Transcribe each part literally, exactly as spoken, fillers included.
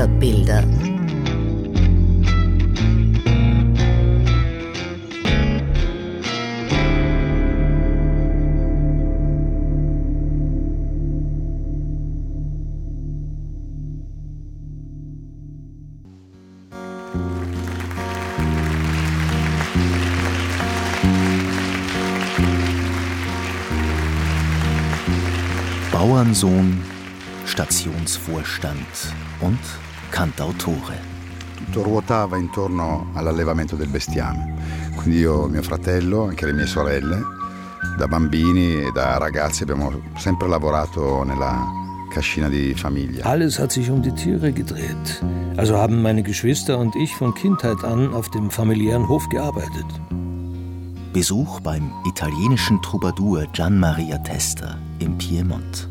Bilder. Bauernsohn, Stationsvorstand und Cantautore. Tutto ruotava intorno all'allevamento del bestiame. Quindi io e mio fratello, anche le mie sorelle, da bambini e da ragazzi abbiamo sempre lavorato nella Cascina di Famiglia. Alles hat sich um die Tiere gedreht. Also haben meine Geschwister und ich von Kindheit an auf dem familiären Hof gearbeitet. Besuch beim italienischen Troubadour Gian Maria Testa im Piemont.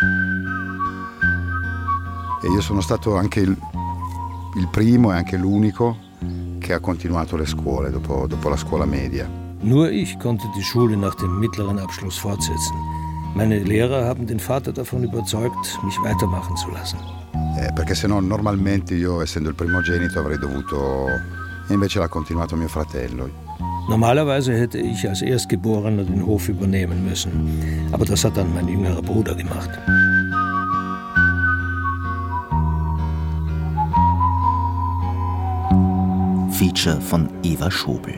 E io sono stato anche il, il primo e anche l'unico che ha continuato le scuole dopo, dopo la scuola media. Nur ich konnte die Schule nach dem mittleren Abschluss fortsetzen. Meine Lehrer haben den Vater davon überzeugt, mich weitermachen zu lassen. Eh, perché se no normalmente io, essendo il primogenito, avrei dovuto... E invece l'ha continuato mio fratello. Normalerweise hätte ich als Erstgeborener den Hof übernehmen müssen. Aber das hat dann mein jüngerer Bruder gemacht. Feature von Eva Schobel.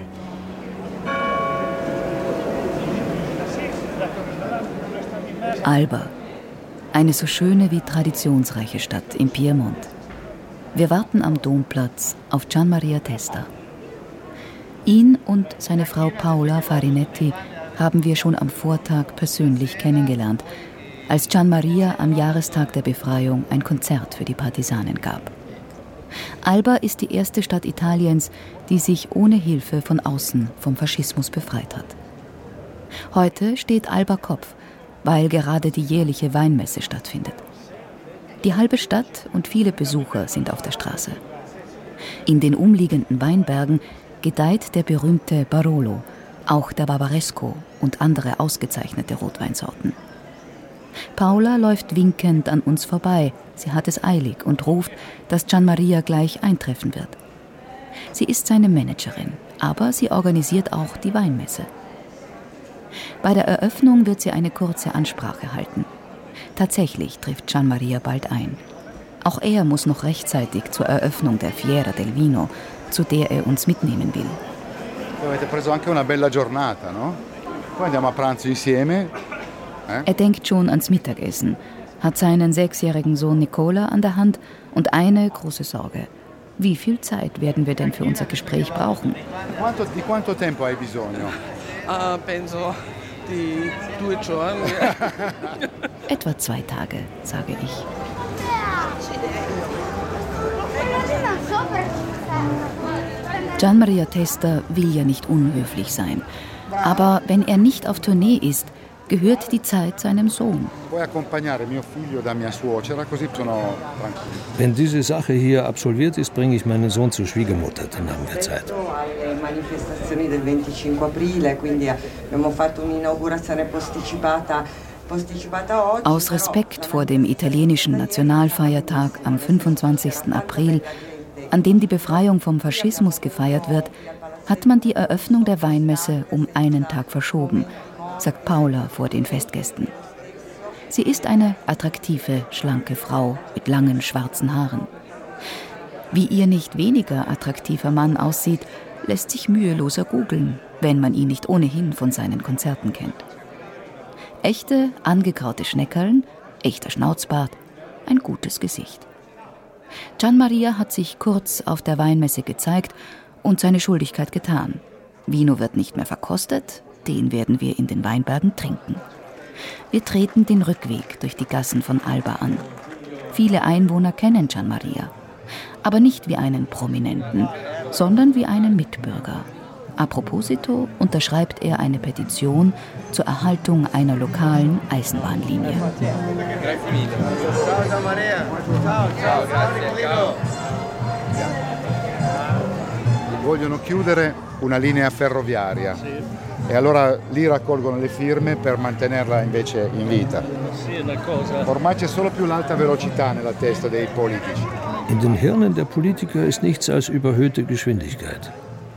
Alba. Eine so schöne wie traditionsreiche Stadt im Piemont. Wir warten am Domplatz auf Gian Maria Testa. Ihn und seine Frau Paola Farinetti haben wir schon am Vortag persönlich kennengelernt, als Gian Maria am Jahrestag der Befreiung ein Konzert für die Partisanen gab. Alba ist die erste Stadt Italiens, die sich ohne Hilfe von außen vom Faschismus befreit hat. Heute steht Alba Kopf, weil gerade die jährliche Weinmesse stattfindet. Die halbe Stadt und viele Besucher sind auf der Straße. In den umliegenden Weinbergen gedeiht der berühmte Barolo, auch der Barbaresco und andere ausgezeichnete Rotweinsorten. Paola läuft winkend an uns vorbei. Sie hat es eilig und ruft, dass Gian Maria gleich eintreffen wird. Sie ist seine Managerin, aber sie organisiert auch die Weinmesse. Bei der Eröffnung wird sie eine kurze Ansprache halten. Tatsächlich trifft Gian Maria bald ein. Auch er muss noch rechtzeitig zur Eröffnung der Fiera del Vino, zu der er uns mitnehmen will. Avete preso anche una bella giornata, no? Poi andiamo a pranzo insieme. Er denkt schon ans Mittagessen, hat seinen sechsjährigen Sohn Nicola an der Hand und eine große Sorge. Wie viel Zeit werden wir denn für unser Gespräch brauchen? Quanto, di quanto tempo hai bisogno? Uh, penso di due giorni. Etwa zwei Tage, sage ich. Gian Maria Testa will ja nicht unhöflich sein. Aber wenn er nicht auf Tournee ist, gehört die Zeit seinem Sohn. Wenn diese Sache hier absolviert ist, bringe ich meinen Sohn zur Schwiegermutter, dann haben wir Zeit. Aus Respekt vor dem italienischen Nationalfeiertag am fünfundzwanzigsten April, an dem die Befreiung vom Faschismus gefeiert wird, hat man die Eröffnung der Weinmesse um einen Tag verschoben, sagt Paola vor den Festgästen. Sie ist eine attraktive, schlanke Frau mit langen schwarzen Haaren. Wie ihr nicht weniger attraktiver Mann aussieht, lässt sich müheloser googeln, wenn man ihn nicht ohnehin von seinen Konzerten kennt. Echte, angegraute Schneckerln, echter Schnauzbart, ein gutes Gesicht. Gian Maria hat sich kurz auf der Weinmesse gezeigt und seine Schuldigkeit getan. Vino wird nicht mehr verkostet, den werden wir in den Weinbergen trinken. Wir treten den Rückweg durch die Gassen von Alba an. Viele Einwohner kennen Gian Maria, aber nicht wie einen Prominenten, sondern wie einen Mitbürger. A proposito unterschreibt er eine Petition zur Erhaltung einer lokalen Eisenbahnlinie. Vogliono chiudere una linea ferroviaria e allora lì raccolgono le firme per mantenerla invece in vita. Ormai c'è solo più l'alta velocità nella testa dei politici. In den Hirnen der Politiker ist nichts als überhöhte Geschwindigkeit.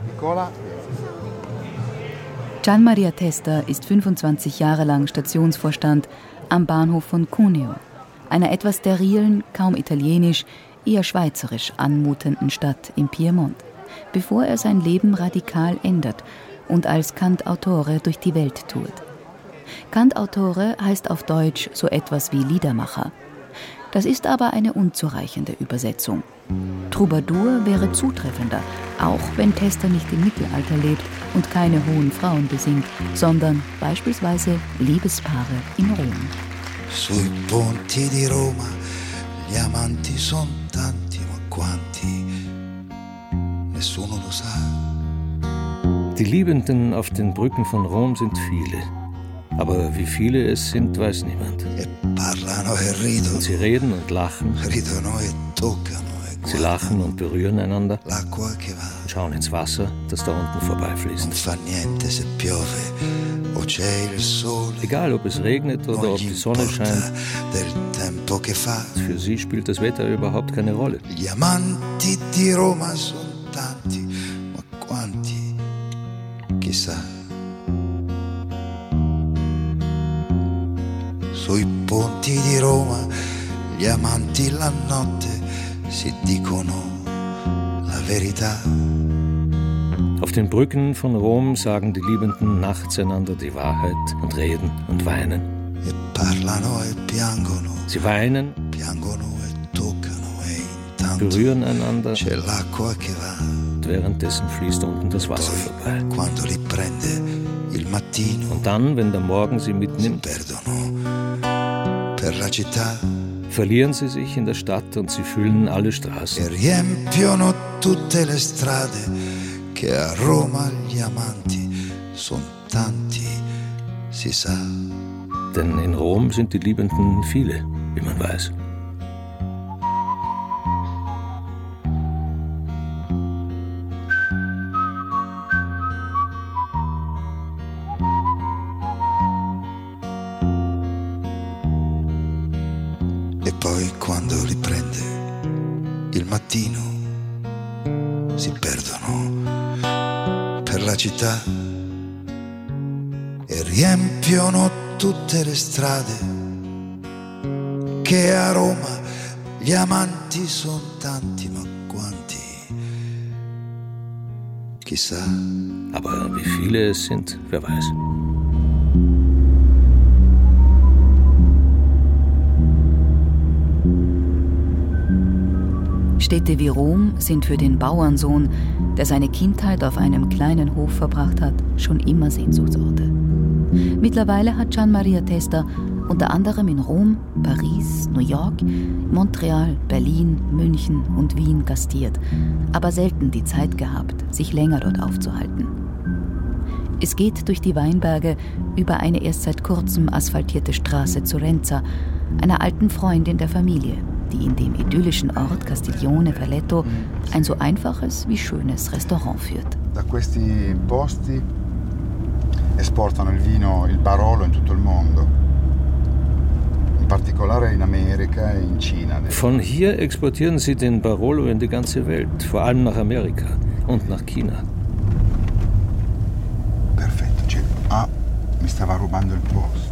Gian Maria Testa ist fünfundzwanzig Jahre lang Stationsvorstand am Bahnhof von Cuneo, einer etwas sterilen, kaum italienisch, eher schweizerisch anmutenden Stadt im Piemont, bevor er sein Leben radikal ändert und als Cantautore durch die Welt tourt. Cantautore heißt auf Deutsch so etwas wie Liedermacher. Das ist aber eine unzureichende Übersetzung. Troubadour wäre zutreffender, auch wenn Testa nicht im Mittelalter lebt und keine hohen Frauen besingt, sondern beispielsweise Liebespaare in Rom. Sui ponti di Roma gli amanti son tanti, ma quanti nessuno lo sa. Die Liebenden auf den Brücken von Rom sind viele. Aber wie viele es sind, weiß niemand. E parlano e ridono. Und sie reden und lachen. Ridono e toccano. Sie lachen und berühren einander. L'acqua che va. Und schauen ins Wasser, das da unten vorbeifließt. Non fa niente se piove o c'è il sole. Egal, ob es regnet oder ob die Sonne scheint. Del tempo che fa. Für sie spielt das Wetter überhaupt keine Rolle. Gli amanti di Roma son tanti, ma quanti? Chissà. Sui ponti di Roma gli amanti la notte si dicono la verità. Auf den Brücken von Rom sagen die Liebenden nachts einander die Wahrheit und reden und weinen. E parlano e piangono. Sie weinen, piangono e toccano e intanto berühren einander. C'è l'acqua che va. Und währenddessen fließt unten das Wasser vorbei. Quando li prende il mattino. Und dann, wenn der Morgen sie mitnimmt, per la città. Verlieren sie sich in der Stadt und sie füllen alle Straßen. E riempiono tutte le strade, che a Roma gli amanti son tanti, si sa. Denn in Rom sind die Liebenden viele, wie man weiß. E poi quando li prende il mattino si perdono per la città e riempiono tutte le strade, che a Roma gli amanti son tanti, ma quanti? Chissà. Aber wie viele es sind, wer weiß. Städte wie Rom sind für den Bauernsohn, der seine Kindheit auf einem kleinen Hof verbracht hat, schon immer Sehnsuchtsorte. Mittlerweile hat Gian Maria Testa unter anderem in Rom, Paris, New York, Montreal, Berlin, München und Wien gastiert, aber selten die Zeit gehabt, sich länger dort aufzuhalten. Es geht durch die Weinberge über eine erst seit kurzem asphaltierte Straße zu Renza, einer alten Freundin der Familie, die in dem idyllischen Ort Castiglione Veneto ein so einfaches wie schönes Restaurant führt. Da questi posti esportano il vino, il Barolo in tutto il mondo. In particolare in America e in Cina. Von hier exportieren sie den Barolo in die ganze Welt, vor allem nach Amerika und nach China. Perfetto, cioè, ah, mi stava rubando il posto.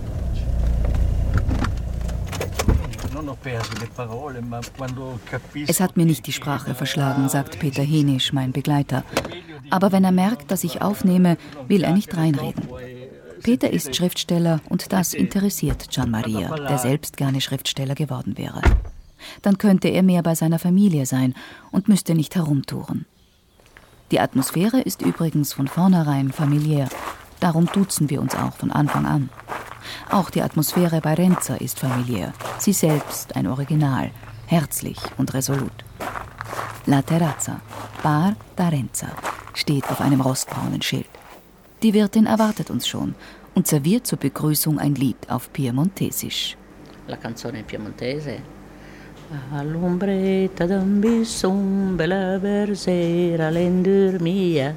Es hat mir nicht die Sprache verschlagen, sagt Peter Henisch, mein Begleiter. Aber wenn er merkt, dass ich aufnehme, will er nicht reinreden. Peter ist Schriftsteller und das interessiert Gian Maria, der selbst gerne Schriftsteller geworden wäre. Dann könnte er mehr bei seiner Familie sein und müsste nicht herumtouren. Die Atmosphäre ist übrigens von vornherein familiär. Darum duzen wir uns auch von Anfang an. Auch die Atmosphäre bei Renza ist familiär. Sie selbst ein Original, herzlich und resolut. La Terrazza, Bar da Renza, steht auf einem rostbraunen Schild. Die Wirtin erwartet uns schon und serviert zur Begrüßung ein Lied auf Piemontesisch. La canzone piemontese. All'ombretta d'un bisson bella bersera l'endurmia.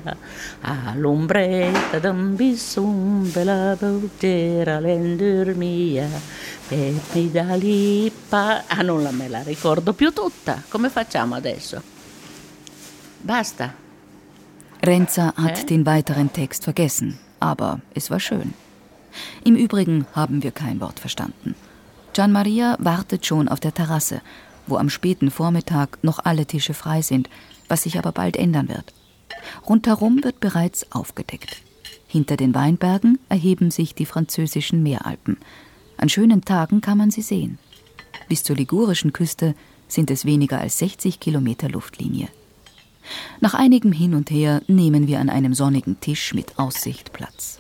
All'ombretta d'un bisson bella bersera l'endurmia. E Pidalipa. Ah, non la me la ricordo più tutta. Come facciamo adesso? Basta. Renza hat Hä? den weiteren Text vergessen, aber es war schön. Im Übrigen haben wir kein Wort verstanden. Gian Maria wartet schon auf der Terrasse, wo am späten Vormittag noch alle Tische frei sind, was sich aber bald ändern wird. Rundherum wird bereits aufgedeckt. Hinter den Weinbergen erheben sich die französischen Meeralpen. An schönen Tagen kann man sie sehen. Bis zur ligurischen Küste sind es weniger als sechzig Kilometer Luftlinie. Nach einigem Hin und Her nehmen wir an einem sonnigen Tisch mit Aussicht Platz.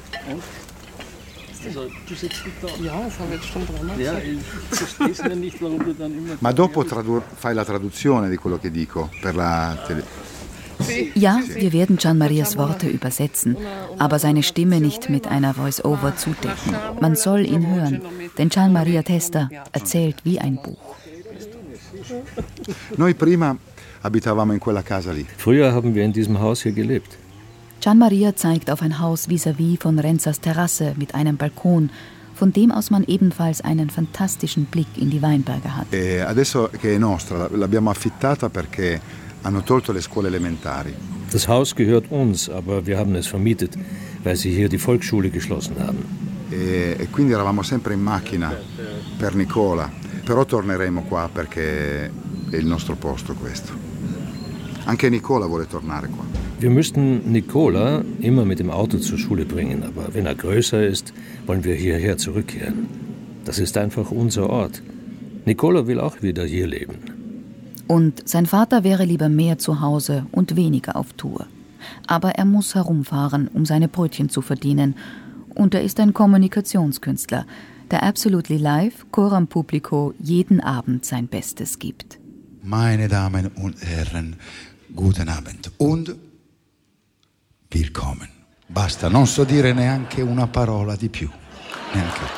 Also, du sitzt nicht da. Ja, das haben wir jetzt schon dreimal Ja, gesagt. ich verstehe es ja nicht, warum du dann immer... Ma dopo tradu- fai la traduzione di quello che dico per la tele- Ja, wir werden Gian Marias Worte übersetzen, aber seine Stimme nicht mit einer Voice-Over zudecken. Man soll ihn hören, denn Gian Maria Testa erzählt wie ein Buch. Noi prima abitavamo in quella casa lì. Früher haben wir in diesem Haus hier gelebt. Gian Maria zeigt auf ein Haus vis-à-vis von Renzas Terrasse mit einem Balkon, von dem aus man ebenfalls einen fantastischen Blick in die Weinberge hat. E adesso che è nostra, l'abbiamo affittata perché hanno tolto le scuole elementari. Das Haus gehört uns, aber wir haben es vermietet, weil sie hier die Volksschule geschlossen haben. E, e quindi eravamo sempre in macchina per Nicola. Però torneremo qua perché è il nostro posto questo. Anche Nicola vuole tornare qua. Wir müssten Nicola immer mit dem Auto zur Schule bringen, aber wenn er größer ist, wollen wir hierher zurückkehren. Das ist einfach unser Ort. Nicola will auch wieder hier leben. Und sein Vater wäre lieber mehr zu Hause und weniger auf Tour. Aber er muss herumfahren, um seine Brötchen zu verdienen. Und er ist ein Kommunikationskünstler, der Absolutely Live, Coram Publico, jeden Abend sein Bestes gibt. Meine Damen und Herren, guten Abend und willkommen. Basta, non so dire neanche una parola di più. Neanche.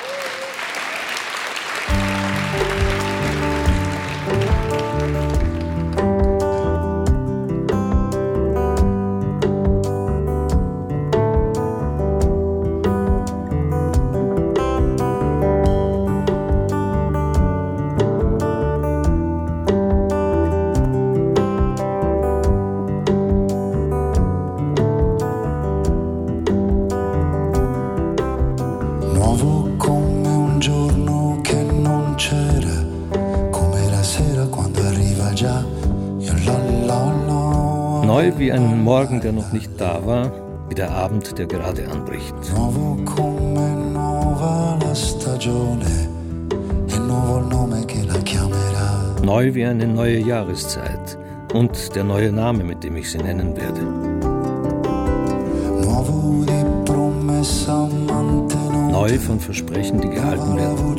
Neu wie ein Morgen, der noch nicht da war, wie der Abend, der gerade anbricht. Neu wie eine neue Jahreszeit und der neue Name, mit dem ich sie nennen werde. Neu von Versprechen, die gehalten werden.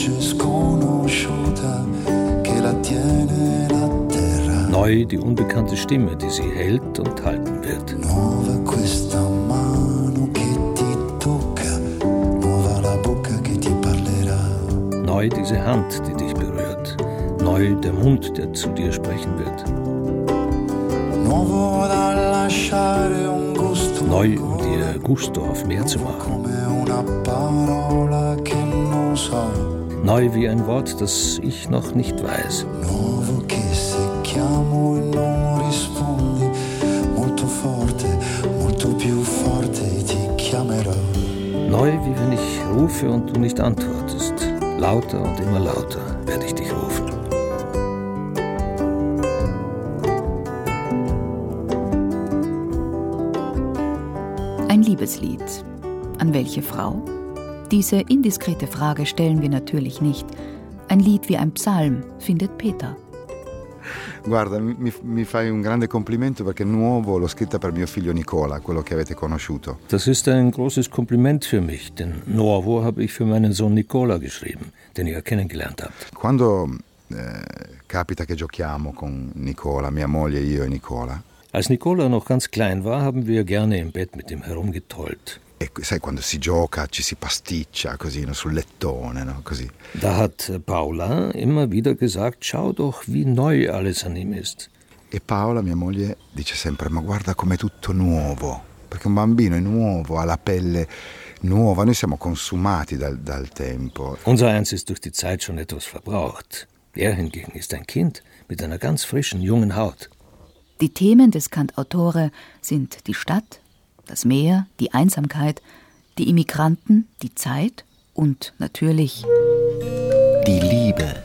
Neu die unbekannte Stimme, die sie hält und halten wird. Neu diese Hand, die dich berührt. Neu der Mund, der zu dir sprechen wird. Neu, um dir Gusto auf mehr zu machen. Neu wie ein Wort, das ich noch nicht weiß. Neu wie wenn ich rufe und du nicht antwortest. Lauter und immer lauter werde ich dich rufen. Ein Liebeslied. An welche Frau? Diese indiskrete Frage stellen wir natürlich nicht. Ein Lied wie ein Psalm findet Peter. Guarda, mi, mi fai un grande complimento perché Nuovo l'ho scritta per mio figlio Nicola, quello che avete conosciuto. Das ist ein großes Kompliment für mich, denn Nuovo habe ich für meinen Sohn Nicola geschrieben, den ihr kennengelernt habt. Quando eh, capita che giochiamo con Nicola, mia moglie, io e Nicola. Als Nicola noch ganz klein war, haben wir gerne im Bett mit ihm herumgetollt. E sai, quando si gioca ci si pasticcia così, no, sul lettone, no, così. Da hat Paola immer wieder gesagt, schau doch, wie neu alles an ihm ist. E Paola, mia moglie, dice sempre, ma guarda com'è tutto nuovo, perché un bambino è nuovo, ha la pelle nuova, noi siamo consumati dal, dal tempo. Unser Eins ist durch die Zeit schon etwas verbraucht. Er hingegen ist ein Kind mit einer ganz frischen, jungen Haut. Die Themen des Cantautore sind die Stadt, das Meer, die Einsamkeit, die Immigranten, die Zeit und natürlich die Liebe.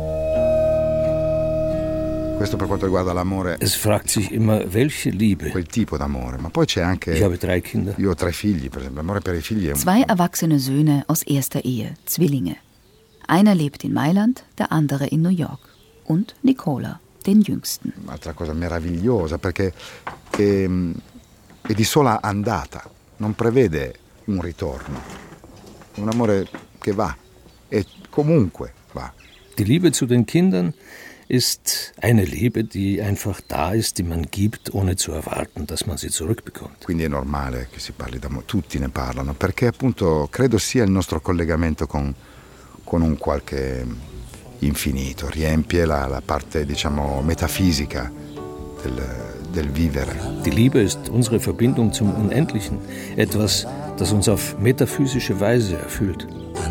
Questo per quanto riguarda l'amore. Es fragt sich immer, welche Liebe. Quel tipo d'amore, ma poi c'è anche. Ich habe drei Kinder. Io ho tre figli, per esempio. L'amore per i figli è un... Zwei erwachsene Söhne aus erster Ehe, Zwillinge. Einer lebt in Mailand, der andere in New York. Und Nicola, den jüngsten. Un'altra cosa meravigliosa, perché è, è di sola andata, non prevede un ritorno. Un amore che va, e comunque va. Die Liebe zu den Kindern ist eine Liebe, die einfach da ist, die man gibt, ohne zu erwarten, dass man sie zurückbekommt. Quindi è normale che si parli d'amore, tutti ne parlano, perché appunto credo sia il nostro collegamento con, con un qualche infinito, riempie la, la parte, diciamo, metafisica del, del vivere. Die Liebe ist unsere Verbindung zum Unendlichen, etwas, das uns auf metaphysische Weise erfüllt.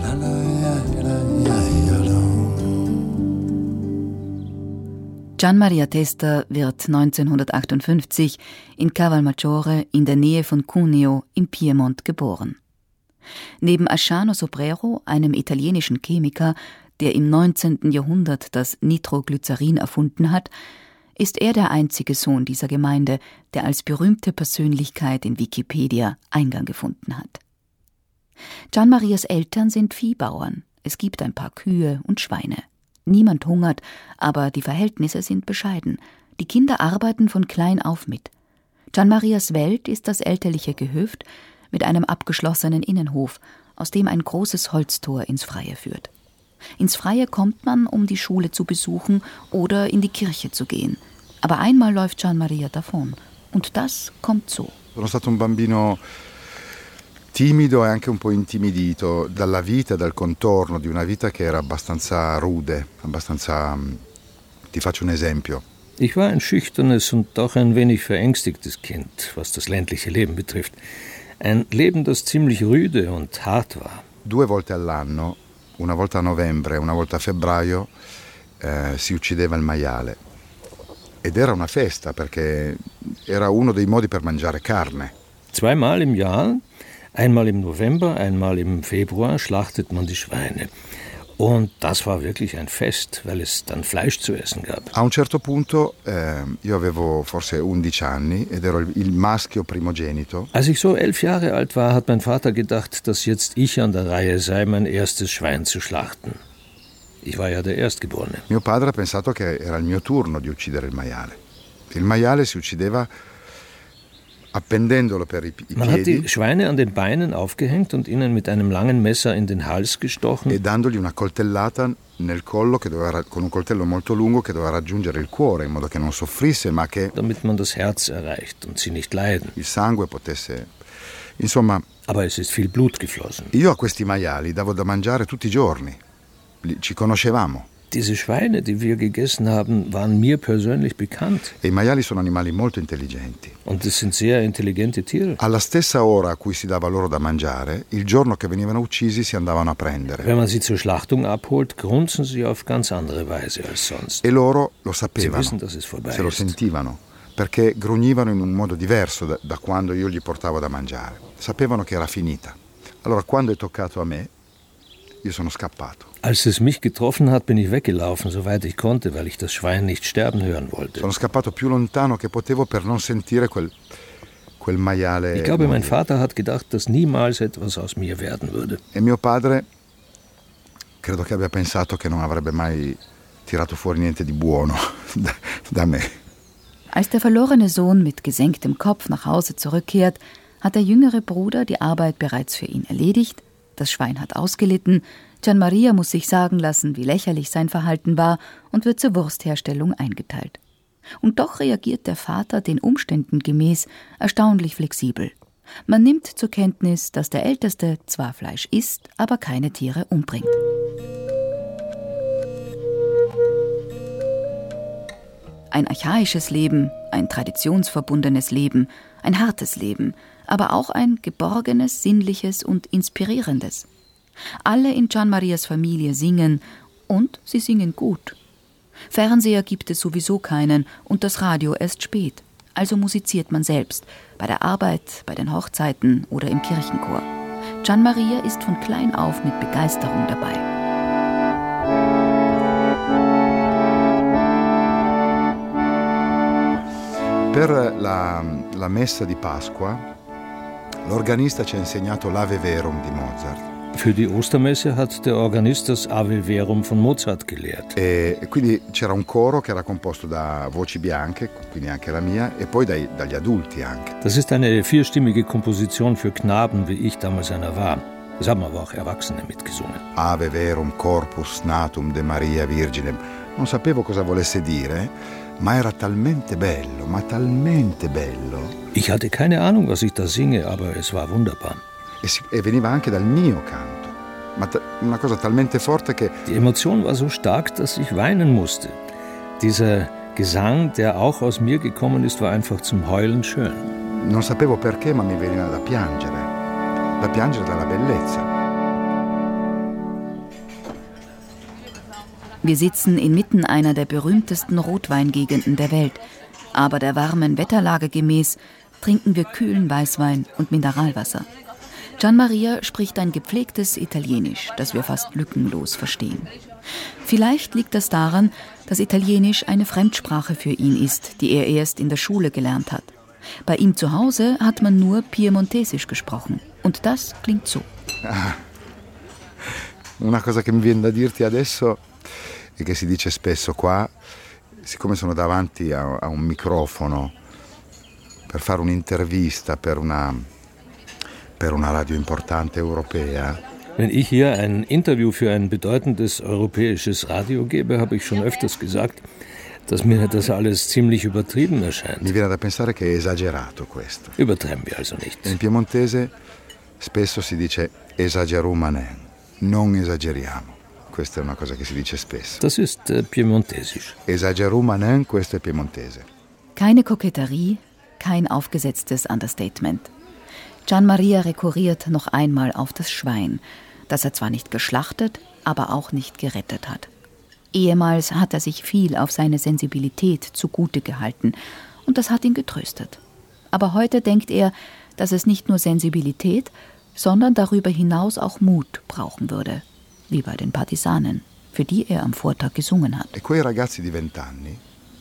Gian Maria Testa wird neunzehnhundertachtundfünfzig in Cavalmaggiore in der Nähe von Cuneo im Piemont geboren. Neben Asciano Sobrero, einem italienischen Chemiker, der im neunzehnten Jahrhundert das Nitroglycerin erfunden hat, ist er der einzige Sohn dieser Gemeinde, der als berühmte Persönlichkeit in Wikipedia Eingang gefunden hat. Gian Marias Eltern sind Viehbauern. Es gibt ein paar Kühe und Schweine. Niemand hungert, aber die Verhältnisse sind bescheiden. Die Kinder arbeiten von klein auf mit. Gian Marias Welt ist das elterliche Gehöft mit einem abgeschlossenen Innenhof, aus dem ein großes Holztor ins Freie führt. Ins Freie kommt man, um die Schule zu besuchen oder in die Kirche zu gehen. Aber einmal läuft Gian Maria davon. Und das kommt so. Sono stato un bambino timido e anche un po' intimidito dalla vita, dal contorno di una vita che era abbastanza rude, abbastanza... Ti faccio un esempio. Ich war ein schüchternes und doch ein wenig verängstigtes Kind, was das ländliche Leben betrifft. Ein Leben, das ziemlich rüde und hart war. Due volte all'anno, una volta a novembre e una volta a febbraio, eh, si uccideva il maiale. Ed era una festa, perché era uno dei modi per mangiare carne. Zweimal im Jahr, einmal im November, einmal im Februar, schlachtet man die Schweine. Und das war wirklich ein Fest, weil es dann Fleisch zu essen gab. A un certo punto, eh, io avevo forse undici anni ed ero il maschio primogenito. Als ich so elf Jahre alt war, hat mein Vater gedacht, dass jetzt ich an der Reihe sei, mein erstes Schwein zu schlachten. Ich war ja der Erstgeborene. Mio padre ha pensato che era il mio turno di uccidere il maiale. Il maiale si uccideva appendendolo per i, i Man piedi. hat die Schweine an den Beinen aufgehängt und ihnen mit einem langen Messer in den Hals gestochen. E dandogli una coltellata nel collo che doveva, con un coltello molto lungo che doveva raggiungere il cuore in modo che non soffrisse, ma che damit man das Herz erreicht und sie nicht leiden. Il sangue potesse, insomma. Aber es ist viel Blut geflossen. Io a questi maiali davo da mangiare tutti i giorni. Ci conoscevamo. Diese Schweine, die wir gegessen haben, waren mir persönlich bekannt. E i maiali sono animali molto intelligenti. Und es sind sehr intelligente Tiere. Alla stessa ora a cui si dava loro da mangiare, il giorno che venivano uccisi si andavano a prendere. Wenn man sie zur Schlachtung abholt, grunzen sie auf ganz andere Weise als sonst. E loro lo sapevano, sie wissen, dass es vorbei se lo ist. sentivano, perché grugnivano in un modo diverso da, da quando io gli portavo da mangiare. Sapevano che era finita. Allora quando è toccato a me, io sono scappato. Als es mich getroffen hat, bin ich weggelaufen, soweit ich konnte, weil ich das Schwein nicht sterben hören wollte. Sono scappato più lontano che potevo per non sentire quel, quel maiale. Ich glaube, mein Vater hat gedacht, dass niemals etwas aus mir werden würde. E mio padre credo che abbia pensato che non avrebbe mai tirato fuori niente di buono da, da me. Als der verlorene Sohn mit gesenktem Kopf nach Hause zurückkehrt, hat der jüngere Bruder die Arbeit bereits für ihn erledigt. Das Schwein hat ausgelitten, Gian Maria muss sich sagen lassen, wie lächerlich sein Verhalten war und wird zur Wurstherstellung eingeteilt. Und doch reagiert der Vater den Umständen gemäß erstaunlich flexibel. Man nimmt zur Kenntnis, dass der Älteste zwar Fleisch isst, aber keine Tiere umbringt. Ein archaisches Leben, ein traditionsverbundenes Leben, ein hartes Leben, aber auch ein geborgenes, sinnliches und inspirierendes. Alle in Gian Marias Familie singen und sie singen gut. Fernseher gibt es sowieso keinen und das Radio erst spät. Also musiziert man selbst, bei der Arbeit, bei den Hochzeiten oder im Kirchenchor. Gian Maria ist von klein auf mit Begeisterung dabei. Per la, la messa di Pasqua, l'organista ci ha insegnato l'Ave Verum di Mozart. Für die Ostermesse hat der Organist das Ave Verum von Mozart gelehrt. E quindi c'era un coro che era composto da voci bianche, quindi anche la mia, e poi dai, dagli adulti anche. Das ist eine vierstimmige Komposition für Knaben, wie ich damals einer war. Das haben aber auch Erwachsene mitgesungen. Ave Verum Corpus Natum de Maria Virginem. Non sapevo cosa volesse dire, ma era talmente bello, ma talmente bello. Ich hatte keine Ahnung, was ich da singe, aber es war wunderbar. E, si, e veniva anche dal mio canto, ma ta, una cosa talmente forte che... Die Emotion war so stark, dass ich weinen musste. Dieser Gesang, der auch aus mir gekommen ist, war einfach zum Heulen schön. Non sapevo perché, ma mi veniva da piangere, da piangere dalla bellezza. Wir sitzen inmitten einer der berühmtesten Rotweingegenden der Welt. Aber der warmen Wetterlage gemäß trinken wir kühlen Weißwein und Mineralwasser. Gian Maria spricht ein gepflegtes Italienisch, das wir fast lückenlos verstehen. Vielleicht liegt das daran, dass Italienisch eine Fremdsprache für ihn ist, die er erst in der Schule gelernt hat. Bei ihm zu Hause hat man nur Piemontesisch gesprochen. Und das klingt so. Ah, una cosa che mi viene da dirti adesso e che si dice spesso qua, siccome sono davanti a, a un microfono per fare un'intervista per una, per una radio importante europea. Wenn ich hier ein Interview für ein bedeutendes europäisches Radio gebe, habe ich schon öfters gesagt, dass mir das alles ziemlich übertrieben erscheint. Mi viene da pensare che è esagerato questo. Übertreiben wir also nicht. In piemontese spesso si dice esagerumanen, non esageriamo. Questa è una cosa che si dice spesso. Das ist äh, piemontesisch. Esagerumanen, questo è piemontese. Keine Koketterie, kein aufgesetztes Understatement. Gian Maria rekurriert noch einmal auf das Schwein, das er zwar nicht geschlachtet, aber auch nicht gerettet hat. Ehemals hat er sich viel auf seine Sensibilität zugute gehalten und das hat ihn getröstet. Aber heute denkt er, dass es nicht nur Sensibilität, sondern darüber hinaus auch Mut brauchen würde, wie bei den Partisanen, für die er am Vortag gesungen hat. E quei ragazzi di vent'anni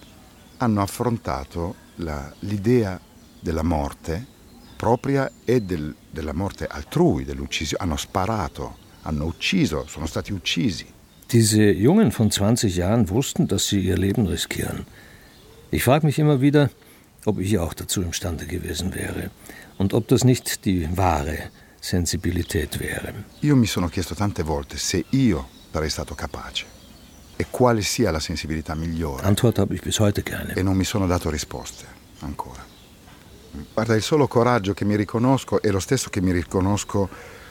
hanno affrontato la, l'idea della morte propria e del, della morte altrui, dell'uccisione. Hanno sparato, hanno ucciso, sono stati uccisi. Diese Jungen von zwanzig Jahren wussten, dass sie ihr Leben riskieren. Ich frage mich immer wieder, ob ich auch dazu imstande gewesen wäre und ob das nicht die wahre Sensibilität wäre. Io mi sono chiesto tante volte se io sarei stato capace e quale sia la sensibilità migliore. Antwort habe ich bis heute keine. E non mi sono dato risposte ancora. Guarda, il solo coraggio che mi riconosco è lo stesso che mi riconosco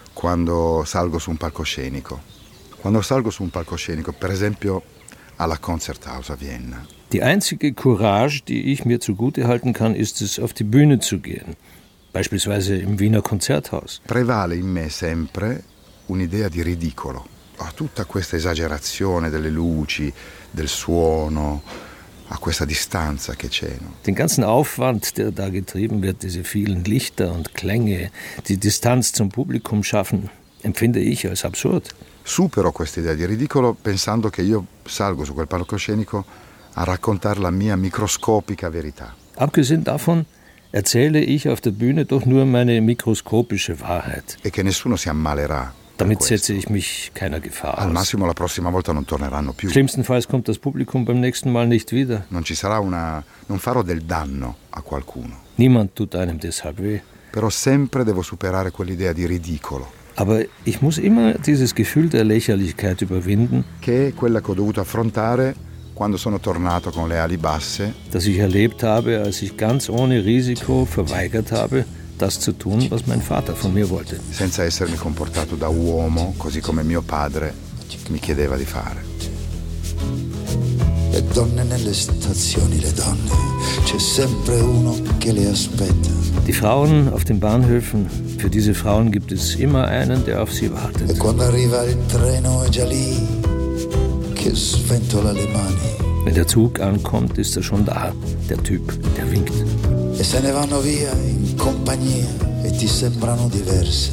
quando salgo su un palcoscenico. Quando salgo su un palcoscenico, per esempio alla Konzerthaus a Vienna. Die einzige Courage, die ich mir zugute halten kann, ist es, auf die Bühne zu gehen. Beispielsweise im Wiener Konzerthaus. Prevale in me sempre un'idea di ridicolo. Oh, tutta questa esagerazione delle luci, del suono, a questa distanza che c'è. No? Den ganzen Aufwand, der da getrieben wird, diese vielen Lichter und Klänge, die Distanz zum Publikum schaffen, empfinde ich als absurd. Supero questa idea di ridicolo pensando che io salgo su quel palcoscenico a raccontare la mia microscopica verità. Abgesehen davon erzähle ich auf der Bühne doch nur meine mikroskopische Wahrheit. E che nessuno si ammalerà. Damit setze ich mich keiner Gefahr aus. Al massimo la prossima volta non torneranno più. Schlimmstenfalls kommt das Publikum beim nächsten Mal nicht wieder. Non ci sarà una, non farò del danno a qualcuno. Niemand tut einem deshalb weh. Però sempre devo superare quell'idea di ridicolo. Aber ich muss immer dieses Gefühl der Lächerlichkeit überwinden. Che è quella che ho dovuto affrontare quando sono tornato con le ali basse. Das ich erlebt habe, als ich ganz ohne Risiko verweigert habe, das zu tun, was mein Vater von mir wollte. Senza essermi comportato da uomo, così come mio padre mi chiedeva di fare. le donne nelle stazioni, le donne, c'è sempre uno che le aspetta. Die Frauen auf den Bahnhöfen, für diese Frauen gibt es immer einen, der auf sie wartet. E quando arriva il treno è già lì che sventola le mani. Wenn der Zug ankommt, ist er schon da, der Typ, der winkt. E se ne vanno via in compagnia e ti sembrano diverse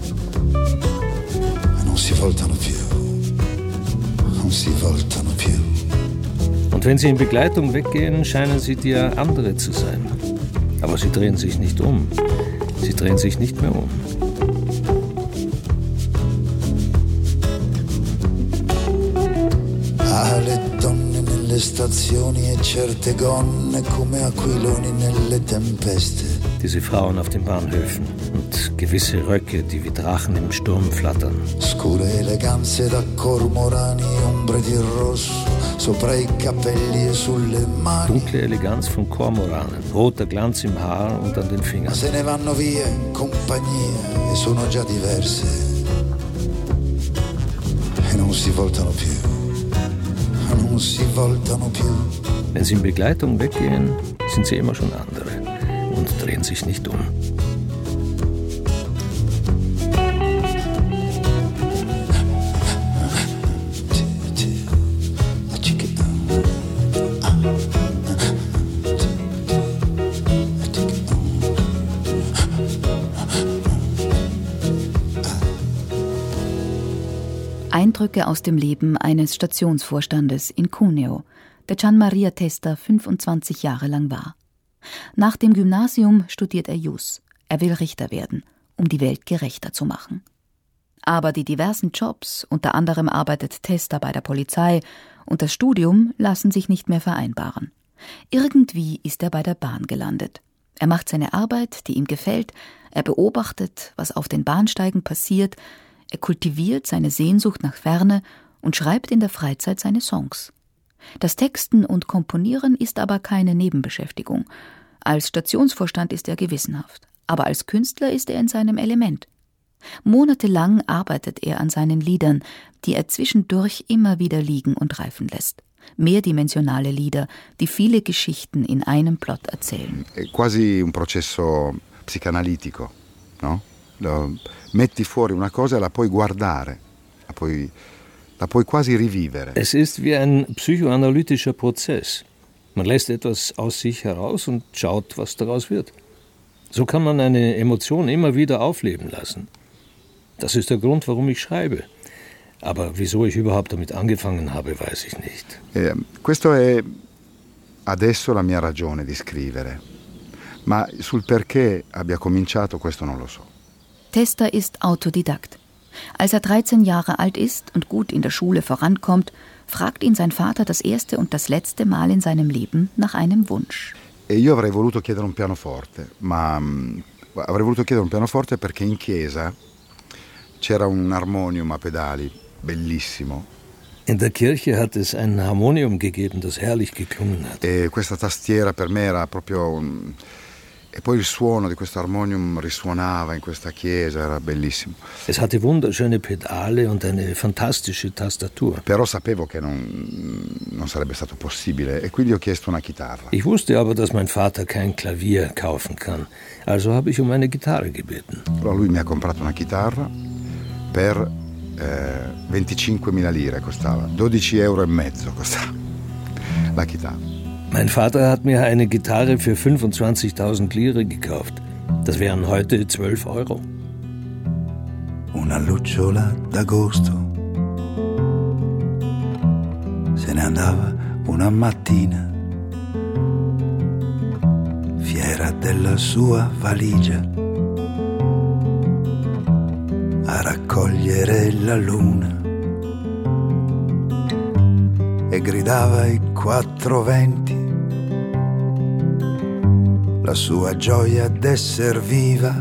e non si voltano più, non si voltano più. Und wenn sie in Begleitung weggehen, scheinen sie dir andere zu sein. Aber sie drehen sich nicht um. Sie drehen sich nicht mehr um. Ah, le donne nelle stazioni e certe gonne come aquiloni nelle tempeste. Diese Frauen auf den Bahnhöfen und gewisse Röcke, die wie Drachen im Sturm flattern. Scure eleganze da cormorani, ombre di rosso sopra i capelli e sulle mani. Dunkle Eleganz von Kormoranen, roter Glanz im Haar und an den Ma Fingern. se ne vanno via in compagnia e sono già diverse e non si voltano più, non si voltano più. Wenn sie in Begleitung weggehen, sind sie immer schon andere und drehen sich nicht um. Eindrücke aus dem Leben eines Stationsvorstandes in Cuneo, der Gian Maria Testa fünfundzwanzig Jahre lang war. Nach dem Gymnasium studiert er Jus. Er will Richter werden, um die Welt gerechter zu machen. Aber die diversen Jobs, unter anderem arbeitet Testa bei der Polizei, und das Studium lassen sich nicht mehr vereinbaren. Irgendwie ist er bei der Bahn gelandet. Er macht seine Arbeit, die ihm gefällt, er beobachtet, was auf den Bahnsteigen passiert, er kultiviert seine Sehnsucht nach Ferne und schreibt in der Freizeit seine Songs. Das Texten und Komponieren ist aber keine Nebenbeschäftigung. Als Stationsvorstand ist er gewissenhaft, aber als Künstler ist er in seinem Element. Monatelang arbeitet er an seinen Liedern, die er zwischendurch immer wieder liegen und reifen lässt. Mehrdimensionale Lieder, die viele Geschichten in einem Plot erzählen. È quasi un processo psicanalitico, no? Lo, metti fuori una cosa e la puoi guardare, la puoi, la puoi quasi rivivere. Es ist wie ein psychoanalytischer Prozess. Man lässt etwas aus sich heraus und schaut, was daraus wird. So kann man eine Emotion immer wieder aufleben lassen. Das ist der Grund, warum ich schreibe. Aber wieso ich überhaupt damit angefangen habe, weiß ich nicht. Eh, questo è adesso la mia ragione di scrivere, ma sul perché abbia cominciato questo non lo so. Testa ist Autodidakt. Als er dreizehn Jahre alt ist und gut in der Schule vorankommt, fragt ihn sein Vater das erste und das letzte Mal in seinem Leben nach einem Wunsch. E io avrei voluto chiedere un pianoforte, ma um, avrei voluto chiedere un pianoforte perché in chiesa c'era un armonium a pedali, bellissimo. In der Kirche hat es ein Harmonium gegeben, das herrlich geklungen hat. E questa tastiera per me era proprio... Un... E poi il suono di questo armonium risuonava in questa chiesa, era bellissimo. Es hatte wunderschöne Pedale und eine fantastische Tastatur. Però sapevo che non, non sarebbe stato possibile e quindi ho chiesto una chitarra. Ich wusste aber, dass mein Vater kein Klavier kaufen kann. Also habe ich um eine Gitarre gebeten. Allora lui mi ha comprato una chitarra per eh, venticinquemila lire costava, dodici euro e mezzo costava la chitarra. Mein Vater hat mir eine Gitarre für fünfundzwanzigtausend Lire gekauft. Das wären heute zwölf Euro. Una lucciola d'agosto se ne andava una mattina, fiera della sua valigia, a raccogliere la luna, e gridava ai quattro venti la sua gioia d'esser viva.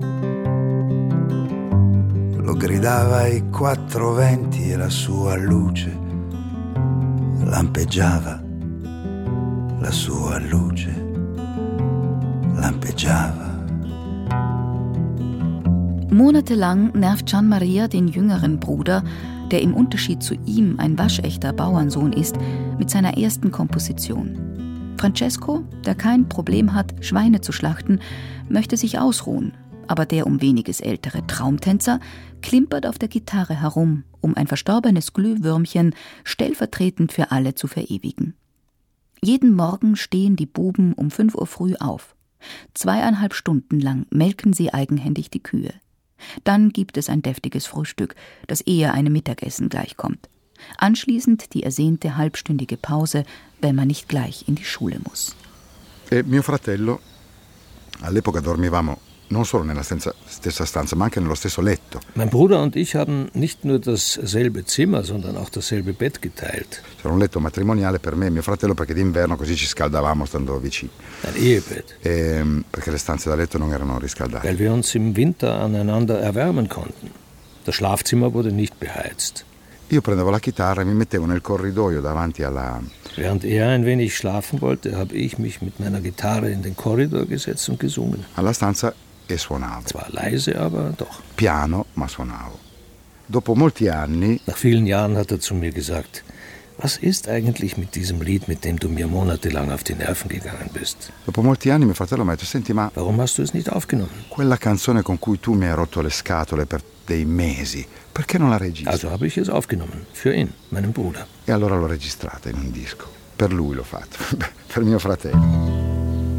Lo gridava ai quattro venti e la sua luce lampeggiava, la sua luce lampeggiava. Monatelang nervt Gian Maria den jüngeren Bruder, der im Unterschied zu ihm ein waschechter Bauernsohn ist, mit seiner ersten Komposition. Francesco, der kein Problem hat, Schweine zu schlachten, möchte sich ausruhen, aber der um weniges ältere Traumtänzer klimpert auf der Gitarre herum, um ein verstorbenes Glühwürmchen stellvertretend für alle zu verewigen. Jeden Morgen stehen die Buben um fünf Uhr früh auf. Zweieinhalb Stunden lang melken sie eigenhändig die Kühe. Dann gibt es ein deftiges Frühstück, das eher einem Mittagessen gleichkommt. Anschließend die ersehnte halbstündige Pause, wenn man nicht gleich in die Schule muss. E mio fratello, all'epoca dormivamo non solo nella stessa stanza, ma anche nello stesso letto. Mein Bruder und ich haben nicht nur dasselbe Zimmer, sondern auch dasselbe Bett geteilt. C'era un letto matrimoniale per me e mio fratello perché d'inverno così ci scaldavamo stando vicini. Ein Ehebett. E, perché le stanze da letto non erano riscaldate. Weil wir uns im Winter aneinander erwärmen konnten. Das Schlafzimmer wurde nicht beheizt. Io prendevo la chitarra e mi mettevo nel corridoio davanti alla... Während er ein wenig schlafen wollte, habe ich mich mit meiner Gitarre in den Korridor gesetzt und gesungen. Alla stanza e suonavo. Zwar leise, aber doch. Piano, ma suonavo. Dopo molti anni... Nach vielen Jahren hat er zu mir gesagt, was ist eigentlich mit diesem Lied, mit dem du mir monatelang auf die Nerven gegangen bist? Dopo molti anni mio fratello mi ha detto, senti, ma... Warum hast du es nicht aufgenommen? Quella canzone con cui tu mi hai rotto le scatole per dei mesi, perché non la registri? Also habe ich es aufgenommen, für ihn, meinen Bruder. E allora l'ho registrata in un disco. Per lui l'ho fatto, per mio fratello.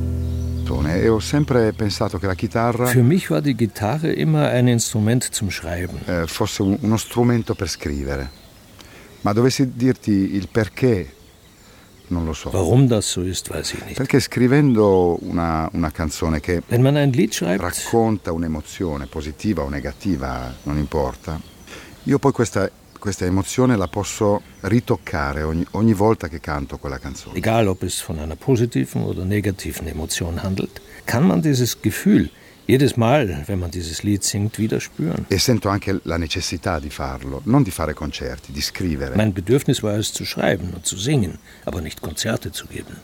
E ho sempre pensato che la chitarra... Für mich war die Gitarre immer ein Instrument zum Schreiben. Eh, fosse un, uno strumento per scrivere. Ma dovessi dirti il perché, non lo so. Warum das so ist, weiß ich nicht. Perché scrivendo una, una canzone che Wenn man ein Lied schreibt, racconta un'emozione positiva o negativa, non importa, io poi questa, questa emozione la posso ritoccare ogni, ogni volta che canto quella canzone. Egal, ob es von einer positiven oder negativen Emotion handelt, kann man dieses Gefühl jedes Mal, wenn man dieses Lied singt, wieder spüren. E sento anche la necessità di farlo, non di fare concerti, di scrivere. Mein Bedürfnis war es, zu schreiben und zu singen, aber nicht Konzerte zu geben.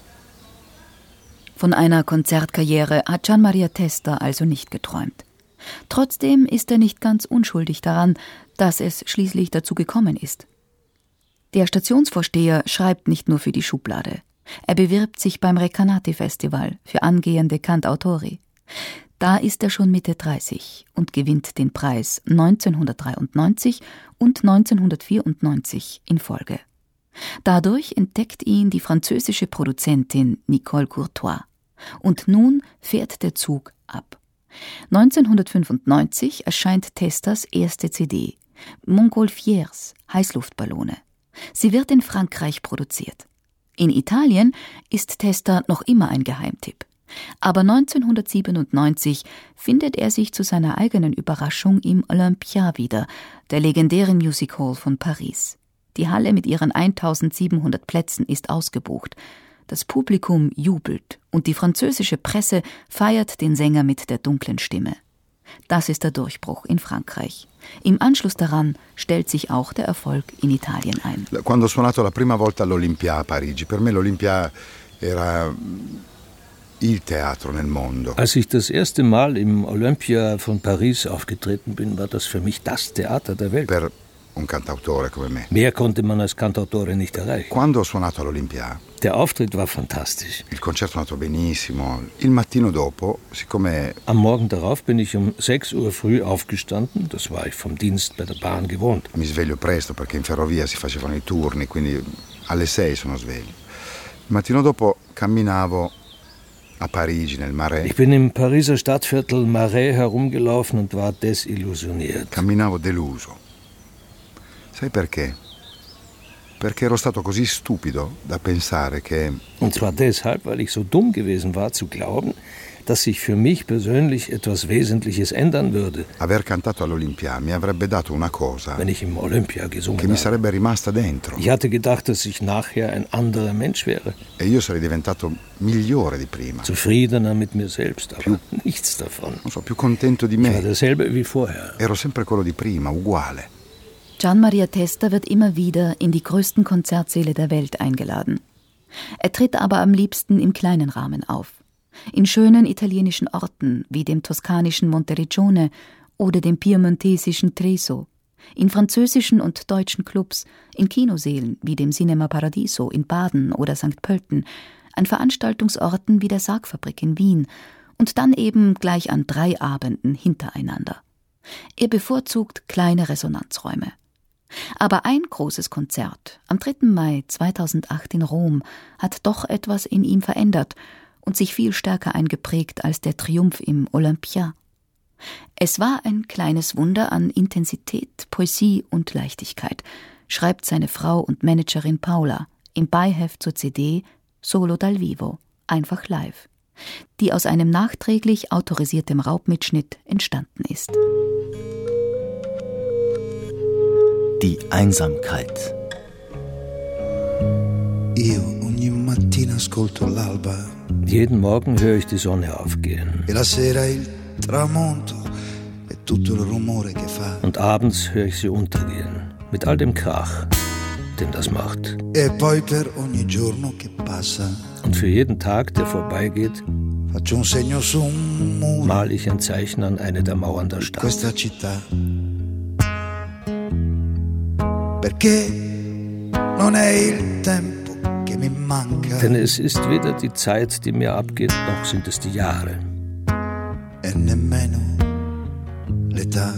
Von einer Konzertkarriere hat Gian Maria Testa also nicht geträumt. Trotzdem ist er nicht ganz unschuldig daran, dass es schließlich dazu gekommen ist. Der Stationsvorsteher schreibt nicht nur für die Schublade. Er bewirbt sich beim Recanati-Festival für angehende Cantautori. Da ist er schon Mitte dreißig und gewinnt den Preis neunzehnhundertdreiundneunzig und neunzehnhundertvierundneunzig in Folge. Dadurch entdeckt ihn die französische Produzentin Nicole Courtois. Und nun fährt der Zug ab. neunzehnhundertfünfundneunzig erscheint Testas erste C D, Montgolfiers, Heißluftballone. Sie wird in Frankreich produziert. In Italien ist Testa noch immer ein Geheimtipp. Aber neunzehnhundertsiebenundneunzig findet er sich zu seiner eigenen Überraschung im Olympia wieder, der legendären Music Hall von Paris. Die Halle mit ihren eintausendsiebenhundert Plätzen ist ausgebucht. Das Publikum jubelt und die französische Presse feiert den Sänger mit der dunklen Stimme. Das ist der Durchbruch in Frankreich. Im Anschluss daran stellt sich auch der Erfolg in Italien ein. Quando ho suonato la prima volta all'Olympia a Parigi, per me l'Olympia era il teatro nel mondo. Als ich das erste Mal im Olympia von Paris aufgetreten bin, war das für mich das Theater der Welt. Per un cantautore come me. Mehr konnte man als Cantautore nicht erreichen. Quando ho suonato all'Olympia, der Auftritt war fantastisch. Il concerto è andato benissimo. Il mattino dopo, siccome... Am Morgen darauf bin ich um sechs Uhr früh aufgestanden, das war ich vom Dienst bei der Bahn gewohnt. Mi sveglio presto perché in ferrovia si facevano i turni, quindi alle sei sono sveglio. Il mattino dopo camminavo a Parigi nel Marais. Ich bin im Pariser Stadtviertel Marais herumgelaufen und war desillusioniert. Camminavo deluso. Sai perché? Perché ero stato così stupido da pensare che... Und zwar deshalb, weil ich so dumm gewesen war, zu glauben, dass sich für mich persönlich etwas Wesentliches ändern würde. Aver cantato all'Olympia mi avrebbe dato una cosa... Wenn ich im Olympia gesungen che mi sarebbe rimasta dentro. Ich hatte gedacht, dass ich nachher ein anderer Mensch wäre. E io sarei diventato migliore di prima. Zufriedener mit mir selbst, aber più, nichts davon. Non so, più contento di me. Ich war derselbe wie vorher. Ero sempre quello di prima, uguale. Gian Maria Testa wird immer wieder in die größten Konzertsäle der Welt eingeladen. Er tritt aber am liebsten im kleinen Rahmen auf. In schönen italienischen Orten wie dem toskanischen Monteriggione oder dem piemontesischen Treviso, In französischen und deutschen Clubs, in Kinosälen wie dem Cinema Paradiso in Baden oder Sankt Pölten, an Veranstaltungsorten wie der Sargfabrik in Wien und dann eben gleich an drei Abenden hintereinander. Er bevorzugt kleine Resonanzräume. Aber ein großes Konzert am dritten Mai zweitausendacht in Rom hat doch etwas in ihm verändert und sich viel stärker eingeprägt als der Triumph im Olympia. Es war ein kleines Wunder an Intensität, Poesie und Leichtigkeit, schreibt seine Frau und Managerin Paula im Beiheft zur C D Solo dal Vivo, einfach live, die aus einem nachträglich autorisiertem Raubmitschnitt entstanden ist. Die Einsamkeit. Io ogni mattina ascolto l'alba. Jeden Morgen höre ich die Sonne aufgehen. E la sera il tramonto e tutto il rumore che fa. Und abends höre ich sie untergehen, mit all dem Krach, den das macht. E poi per ogni giorno che passa. Und für jeden Tag, der vorbeigeht, faccio un segno su un muro. mal ich ein Zeichen an eine der Mauern der Stadt. Questa città. Perché non è il tempo che mi manca. Denn es ist weder die Zeit, die mir abgeht, noch sind es die Jahre. E nemmeno l'età.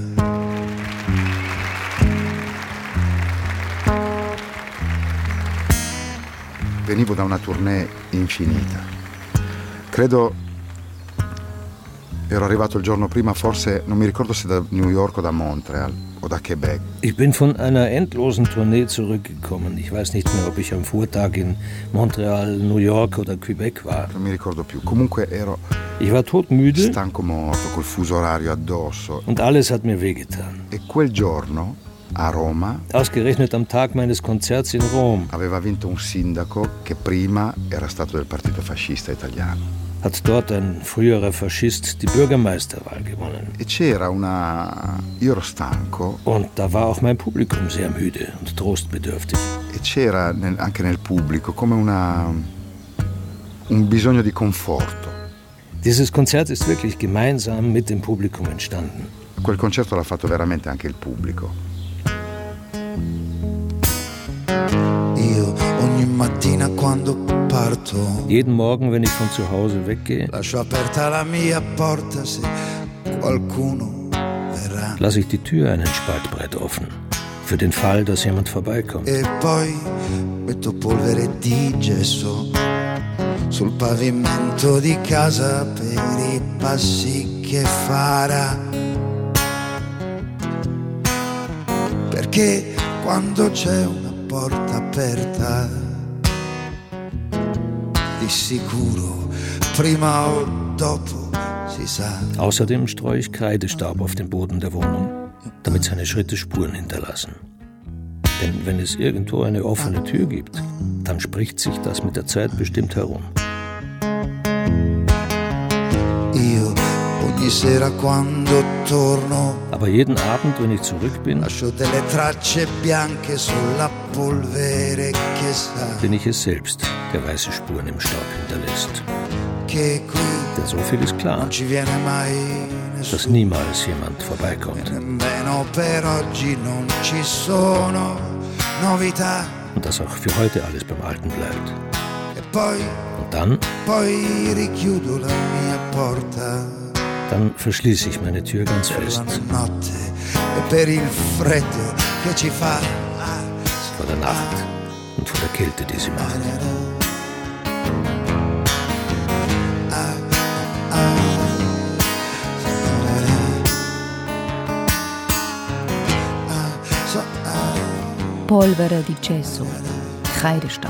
Venivo da una tournée infinita. Credo ero arrivato il giorno prima, forse non mi ricordo se da New York o da Montreal o da Quebec. Ich bin von einer endlosen Tournee zurückgekommen. Ich weiß nicht mehr, ob ich am Vortag in Montreal, New York oder Quebec war. Non mi ricordo più. Comunque ero Ich war todmüde stanco morto, col fuso orario addosso. und alles hat mir wehgetan. E quel giorno a Roma, Ausgerechnet am Tag meines Konzerts in Rom, aveva vinto un sindaco che prima era stato del partito fascista italiano. hat dort ein früherer Faschist die Bürgermeisterwahl gewonnen. E c'era una... io ero stanco. Und da war auch mein Publikum sehr müde und trostbedürftig. E c'era nel, anche nel pubblico come una... un bisogno di conforto. Dieses Konzert ist wirklich gemeinsam mit dem Publikum entstanden. Quel concerto l'ha fatto veramente anche il pubblico. Io ogni mattina quando parto Jeden Morgen, wenn ich von zu Hause weggehe, lascio aperta la mia porta se qualcuno verrà. lasse ich die Tür einen Spalt breit offen, für den Fall, dass jemand vorbeikommt. E poi metto polvere di gesso sul pavimento di casa per i passi che farà. Perché quando c'è una porta aperta, di sicuro prima o dopo si sa. Außerdem streue ich Kreidestaub auf den Boden der Wohnung, damit seine Schritte Spuren hinterlassen. Denn wenn es irgendwo eine offene Tür gibt, dann spricht sich das mit der Zeit bestimmt herum. Io ogni sera quando torno Aber jeden Abend, wenn ich zurück bin, lascio delle tracce bianche sulla polvere che sa bin ich es selbst, der weiße Spuren im Staub hinterlässt. che qui Denn so viel ist klar, non ci viene mai dass nessuno. niemals jemand vorbeikommt. Nemmeno per oggi non ci sono novità. Und dass auch für heute alles beim Alten bleibt. E poi, Und dann, poi richiudo la mia porta dann verschließe ich meine Tür ganz per la fest. notte e per il freddo che ci fa. Vor der Nacht und vor der Kälte, die sie macht. Polvere di Gesso, Kreidestaub.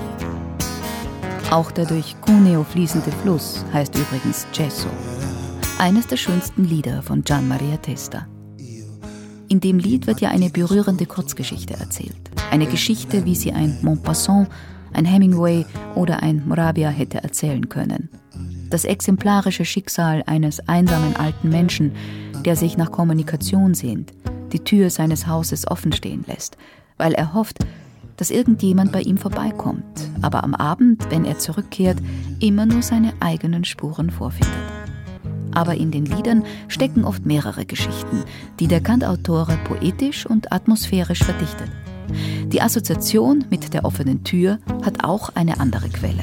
Auch der durch Cuneo fließende Fluss heißt übrigens Gesso. Eines der schönsten Lieder von Gian Maria Testa. In dem Lied wird ja eine berührende Kurzgeschichte erzählt. Eine Geschichte, wie sie ein Maupassant, ein Hemingway oder ein Moravia hätte erzählen können. Das exemplarische Schicksal eines einsamen alten Menschen, der sich nach Kommunikation sehnt, die Tür seines Hauses offen stehen lässt, weil er hofft, dass irgendjemand bei ihm vorbeikommt, aber am Abend, wenn er zurückkehrt, immer nur seine eigenen Spuren vorfindet. Aber in den Liedern stecken oft mehrere Geschichten, die der Cantautore poetisch und atmosphärisch verdichtet. Die Assoziation mit der offenen Tür hat auch eine andere Quelle.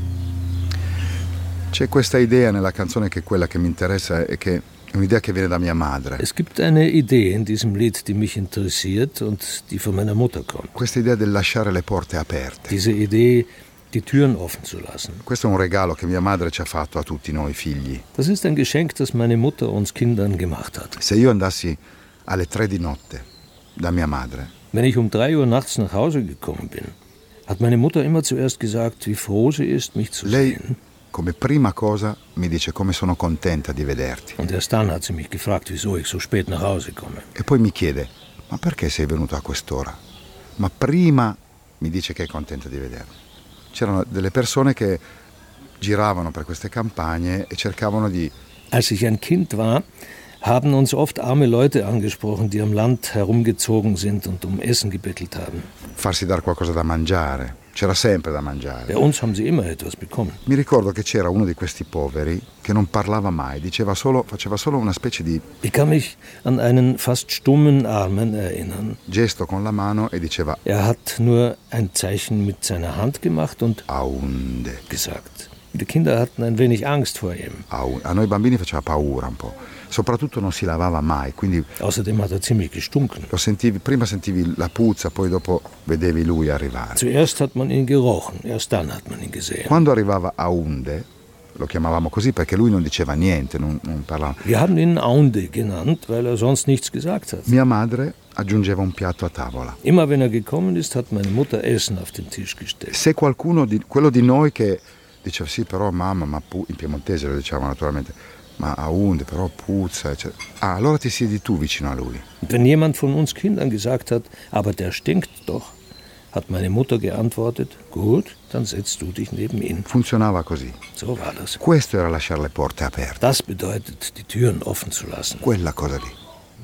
C'è questa idea nella canzone che è quella che mi interessa e che è un'idea che viene da mia madre. Es gibt eine Idee in diesem Lied, die mich interessiert und die von meiner Mutter kommt. Questa idea del lasciare le porte aperte. Diese Idee, die Türen offen zu lassen. Questo è un regalo che mia madre ci ha fatto a tutti noi figli. Das ist ein Geschenk, das meine Mutter uns Kindern gemacht hat. Se io andassi alle tre di notte da mia madre, wenn ich um drei Uhr nachts nach Hause gekommen bin, hat meine Mutter immer zuerst gesagt, wie froh sie ist, mich zu lei, sehen. Come prima cosa mi dice come sono contenta di vederti. Und erst dann hat sie mich gefragt, wieso ich so spät nach Hause komme. E poi mi chiede, ma perché sei venuto a quest'ora? Ma prima mi dice che è contenta di vedermi. C'erano delle persone che giravano per queste campagne e cercavano di... Als ich ein Kind war, haben uns oft arme Leute angesprochen, die am Land herumgezogen sind und um Essen gebettelt haben. Farsi dar qualcosa da mangiare. C'era sempre da mangiare. Bei uns haben sie immer etwas bekommen. Mi ricordo che c'era uno di questi poveri che non parlava mai, diceva solo, faceva solo una specie di... Ich kann mich an einen fast stummen Armen erinnern. Gesto con la mano e diceva... Er hat nur ein Zeichen mit seiner Hand gemacht und... Aunde. ...gesagt. Die Kinder hatten ein wenig Angst vor ihm. A noi bambini faceva paura un po'. Soprattutto non si lavava mai, quindi... Außerdem hat er ziemlich gestunken. Lo sentivi, prima sentivi la puzza, poi dopo vedevi lui arrivare. Zuerst hat man ihn gerochen, erst dann hat man ihn gesehen. Quando arrivava Aunde, lo chiamavamo così perché lui non diceva niente, non, non parlava. Wir haben ihn Aunde genannt, weil er sonst nichts gesagt hat. Mia madre aggiungeva un piatto a tavola. Immer wenn er gekommen ist, hat meine Mutter Essen auf den Tisch gestellt. Se qualcuno di quello di noi che diceva sì, però mamma, ma pu-, in piemontese lo dicevamo naturalmente, ma Aunde, però puzza, eccetera. Ah, allora ti siedi tu vicino a lui. Wenn jemand von uns Kindern gesagt hat, aber der stinkt doch, hat meine Mutter geantwortet, gut, dann setzt du dich neben ihn. Funzionava così. So war das. Questo era lasciare le porte aperte. Das bedeutet, die Türen offen zu lassen. Quella cosa lì.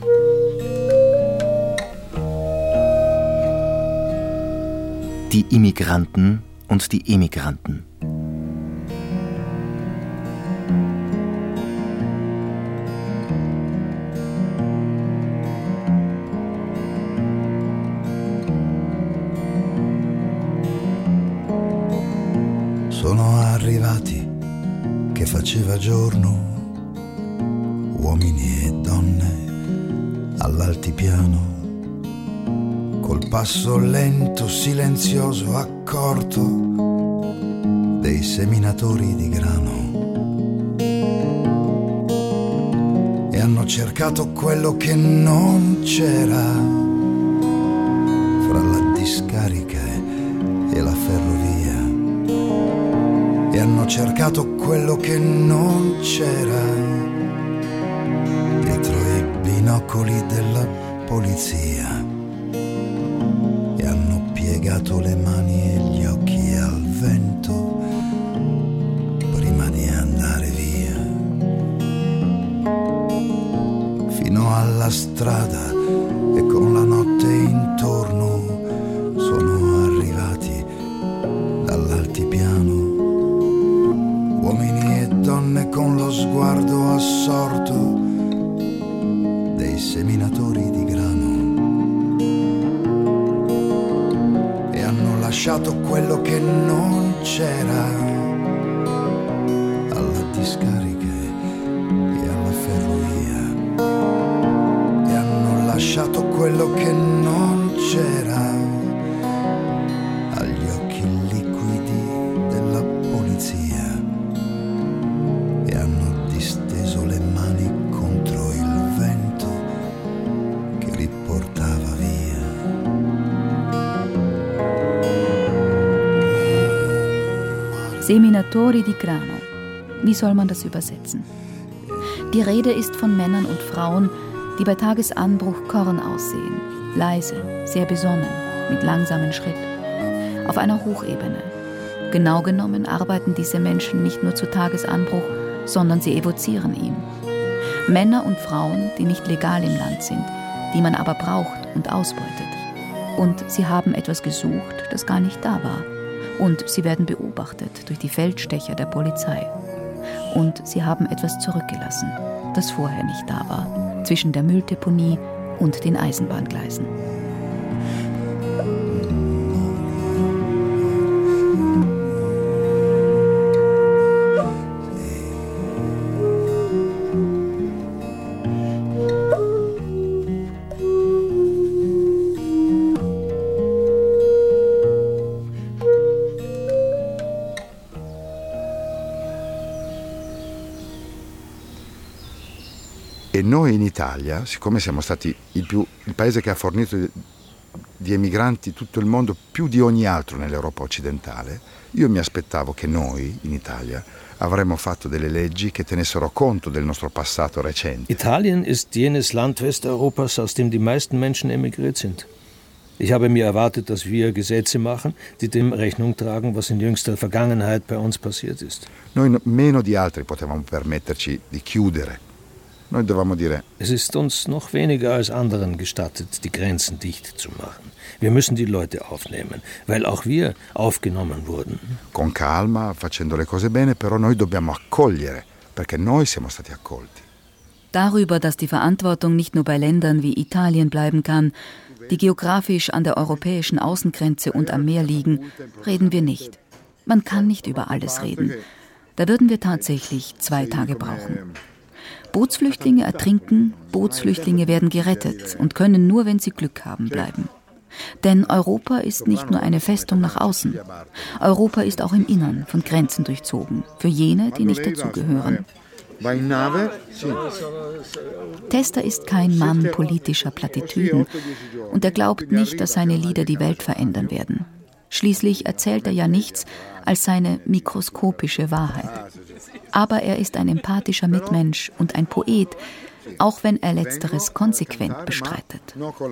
Die Immigranten und die Emigranten. Sono arrivati che faceva giorno, uomini e donne all'altipiano, col passo lento, silenzioso, accorto dei seminatori di grano, e hanno cercato quello che non c'era fra la discarica e la ferrovia, e hanno cercato quello che non c'era dietro i binocoli della polizia, e hanno piegato le mani e gli occhi al vento prima di andare via, fino alla strada, e con la notte intorno sono arrivati dall'altipiano uomini e donne con lo sguardo assorto dei seminatori di grano, e hanno lasciato quello che non c'era alla discarica e alla ferrovia, e hanno lasciato quello che non c'era agli occhi liquidi della polizia, e hanno disteso le mani contro il vento che li portava via. Seminatori di Grano. Wie soll man das übersetzen? Die Rede ist von Männern und Frauen, die bei Tagesanbruch Korn aussehen, leise, sehr besonnen, mit langsamem Schritt, auf einer Hochebene. Genau genommen arbeiten diese Menschen nicht nur zu Tagesanbruch, sondern sie evozieren ihn. Männer und Frauen, die nicht legal im Land sind, die man aber braucht und ausbeutet. Und sie haben etwas gesucht, das gar nicht da war. Und sie werden beobachtet durch die Feldstecher der Polizei. Und sie haben etwas zurückgelassen, das vorher nicht da war, zwischen der Mülldeponie und den Eisenbahngleisen. E noi in Italia, siccome siamo stati il, più, il paese che ha fornito di, di emigranti tutto il mondo più di ogni altro nell'Europa occidentale, io mi aspettavo che noi in Italia avremmo fatto delle leggi che tenessero conto del nostro passato recente. Italien ist jenes Land Westeuropas, aus dem die meisten Menschen emigriert sind. Ich habe mir erwartet, dass wir Gesetze machen, die dem Rechnung tragen, was in jüngster Vergangenheit bei uns passiert ist. Noi meno di altri potevamo permetterci di chiudere. Noi dovevamo dire, es ist uns noch weniger als anderen gestattet, die Grenzen dicht zu machen. Wir müssen die Leute aufnehmen, weil auch wir aufgenommen wurden. Con calma, facendo le cose bene, però noi dobbiamo accogliere, perché noi siamo stati accolti. Darüber, dass die Verantwortung nicht nur bei Ländern wie Italien bleiben kann, die geografisch an der europäischen Außengrenze und am Meer liegen, reden wir nicht. Man kann nicht über alles reden. Da würden wir tatsächlich zwei Tage brauchen. Bootsflüchtlinge ertrinken, Bootsflüchtlinge werden gerettet und können nur, wenn sie Glück haben, bleiben. Denn Europa ist nicht nur eine Festung nach außen. Europa ist auch im Innern von Grenzen durchzogen, für jene, die nicht dazugehören. Testa ist kein Mann politischer Plattitüden und er glaubt nicht, dass seine Lieder die Welt verändern werden. Schließlich erzählt er ja nichts als seine mikroskopische Wahrheit. Aber er ist ein empathischer Mitmensch und ein Poet, auch wenn er Letzteres konsequent bestreitet.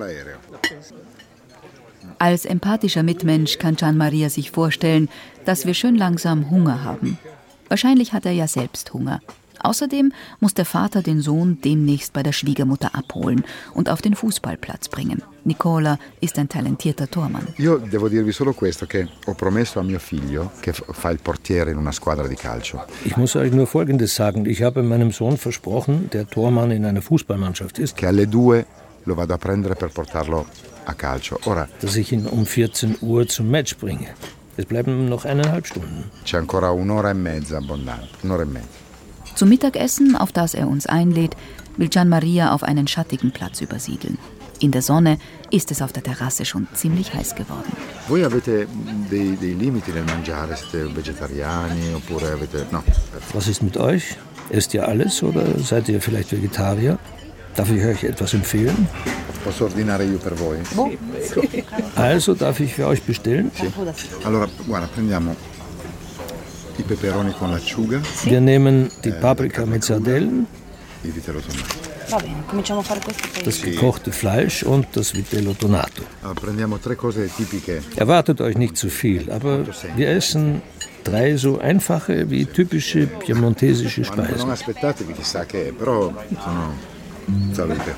Als empathischer Mitmensch kann Gian Maria sich vorstellen, dass wir schön langsam Hunger haben. Wahrscheinlich hat er ja selbst Hunger. Außerdem muss der Vater den Sohn demnächst bei der Schwiegermutter abholen und auf den Fußballplatz bringen. Nicola ist ein talentierter Tormann. Io devo dirvi solo questo, che ho promesso a mio figlio, che fa il portiere in una squadra di calcio. Ich muss euch nur Folgendes sagen. Ich habe meinem Sohn versprochen, der Tormann in einer Fußballmannschaft ist, che alle due lo vado a prendere per portarlo a calcio. Ora, dass ich ihn um vierzehn Uhr zum Match bringe. Es bleiben noch eineinhalb Stunden. C'è ancora un'ora e mezza abbondante, un'ora e mezza. Zum Mittagessen, auf das er uns einlädt, will Gian Maria auf einen schattigen Platz übersiedeln. In der Sonne ist es auf der Terrasse schon ziemlich heiß geworden. Voi avete dei, dei limiti nel mangiare? Siete vegetariani oppure avete... No. Was ist mit euch? Esst ihr alles oder seid ihr vielleicht Vegetarier? Darf ich euch etwas empfehlen? Posso ordinare io per voi? Also darf ich für euch bestellen? Sì. Allora, guarda, prendiamo i peperoni con l'acciuga. Wir nehmen die Paprika mit Sardellen, il vitello tonato. Das gekochte Fleisch und das Vitello tonato. Allora, prendiamo tre cose tipiche. Erwartet euch nicht zu viel, aber wir essen drei so einfache wie typische piemontesische Speisen. Non aspettatevi chissà che, però sono salute.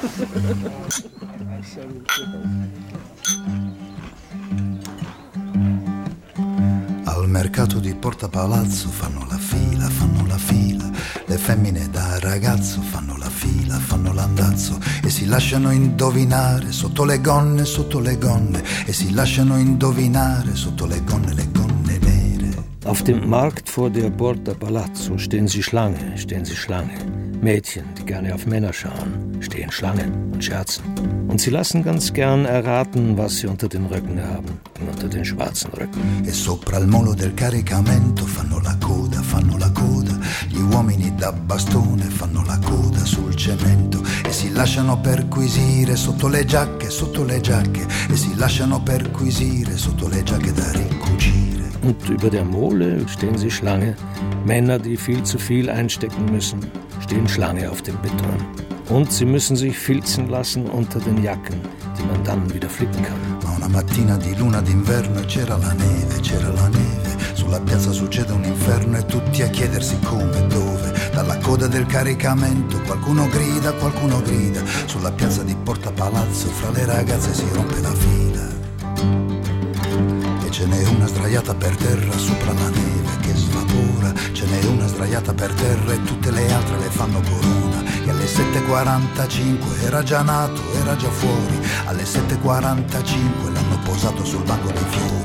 Al mercato di Porta Palazzo fanno la fila, fanno la fila. Le femmine da ragazzo fanno la fila, fanno l'andazzo e si lasciano indovinare sotto le gonne, sotto le gonne e si lasciano indovinare sotto le gonne, le gonne nere. Auf dem Markt vor der Porta Palazzo stehen sie Schlange, stehen sie Schlange. Mädchen, die gerne auf Männer schauen, stehen Schlange und scherzen. Und sie lassen ganz gern erraten, was sie unter den Röcken haben, unter den schwarzen Röcken. E sopra il molo del caricamento fanno la coda, fanno la coda. Gli uomini da bastone fanno la coda sul cemento e si lasciano perquisire sotto le giacche, sotto le giacche e si lasciano perquisire sotto le giacche da ricucire. Und über der Mole stehen sie Schlange. Männer, die viel zu viel einstecken müssen, stehen Schlange auf dem Beton. Und sie müssen sich filzen lassen unter den Jacken, die man dann wieder flicken kann. Ma una mattina di luna d'inverno e c'era la neve, c'era la neve. Sulla piazza succede un inferno e tutti a chiedersi come e dove. Dalla coda del caricamento qualcuno grida, qualcuno grida. Sulla piazza di Porta Palazzo fra le ragazze si rompe la fila. ce n'è una sdraiata per terra sopra la neve che svapora, ce n'è una sdraiata per terra e tutte le altre le fanno corona. E alle sette e quarantacinque era già nato, era già fuori, alle sette e quarantacinque l'hanno posato sul banco dei fiori.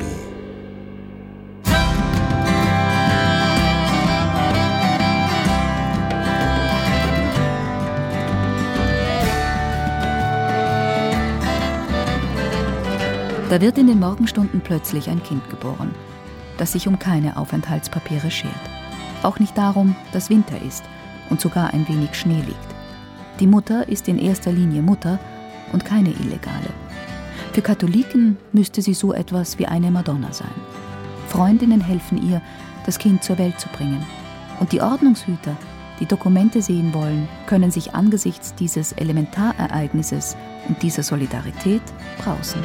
Da wird in den Morgenstunden plötzlich ein Kind geboren, das sich um keine Aufenthaltspapiere schert. Auch nicht darum, dass Winter ist und sogar ein wenig Schnee liegt. Die Mutter ist in erster Linie Mutter und keine Illegale. Für Katholiken müsste sie so etwas wie eine Madonna sein. Freundinnen helfen ihr, das Kind zur Welt zu bringen. Und die Ordnungshüter, die Dokumente sehen wollen, können sich angesichts dieses Elementarereignisses und dieser Solidarität brausen.